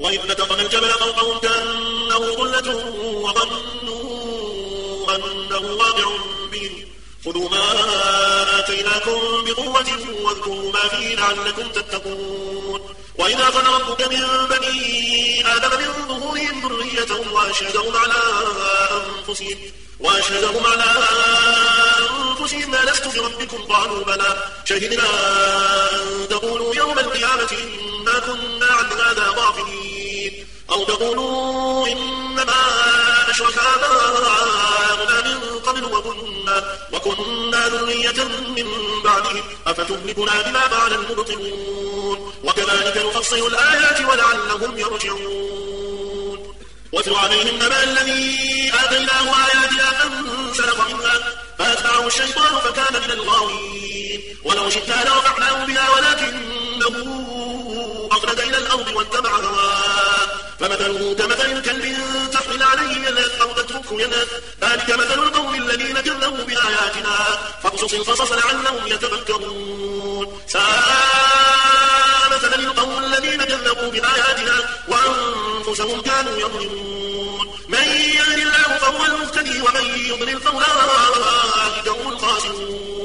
وإذ نتقنا الجبل فوقهم كأنه ظلة وظنوا أنه واقع بهم خذوا ما آتيناكم بقوة واذكروا ما فيه لعلكم تتقون. وإذا أخذ ربك من بني آدم من ظهورهم ذريتهم وأشهدهم على أنفسهم ألست بربكم قالوا بلى شهدنا أن تقولوا يوم القيامة إنا كنا عن هذا غافلين أو تقولوا إنما أشرك آباؤنا من قبل وكنا ذرية من بعدهم أفتهلكنا بما فعل المبطلون وكذلك نفصل الآيات ولعلهم يرجعون. واتل عليهم نبأ الذي آتيناه آياتنا فانسلخ منها فأتبعه الشيطان فكان من الغاوين ولو شئنا لرفعناه بها ولكنه أخلد إلى الأرض واتبع هواه فمثله كمثل الكلب تحمل عليه يلهث أو تتركه يلهث ذلك مثل القوم الذين كذبوا بآياتنا فاقصص القصص لعلهم يتفكرون. ساء مثلا القوم الذين كذبوا بآياتنا وأنفسهم كانوا يظلمون. من يهد الله فهو المهتدي ومن يضلل فأولئك هم الخاسرون.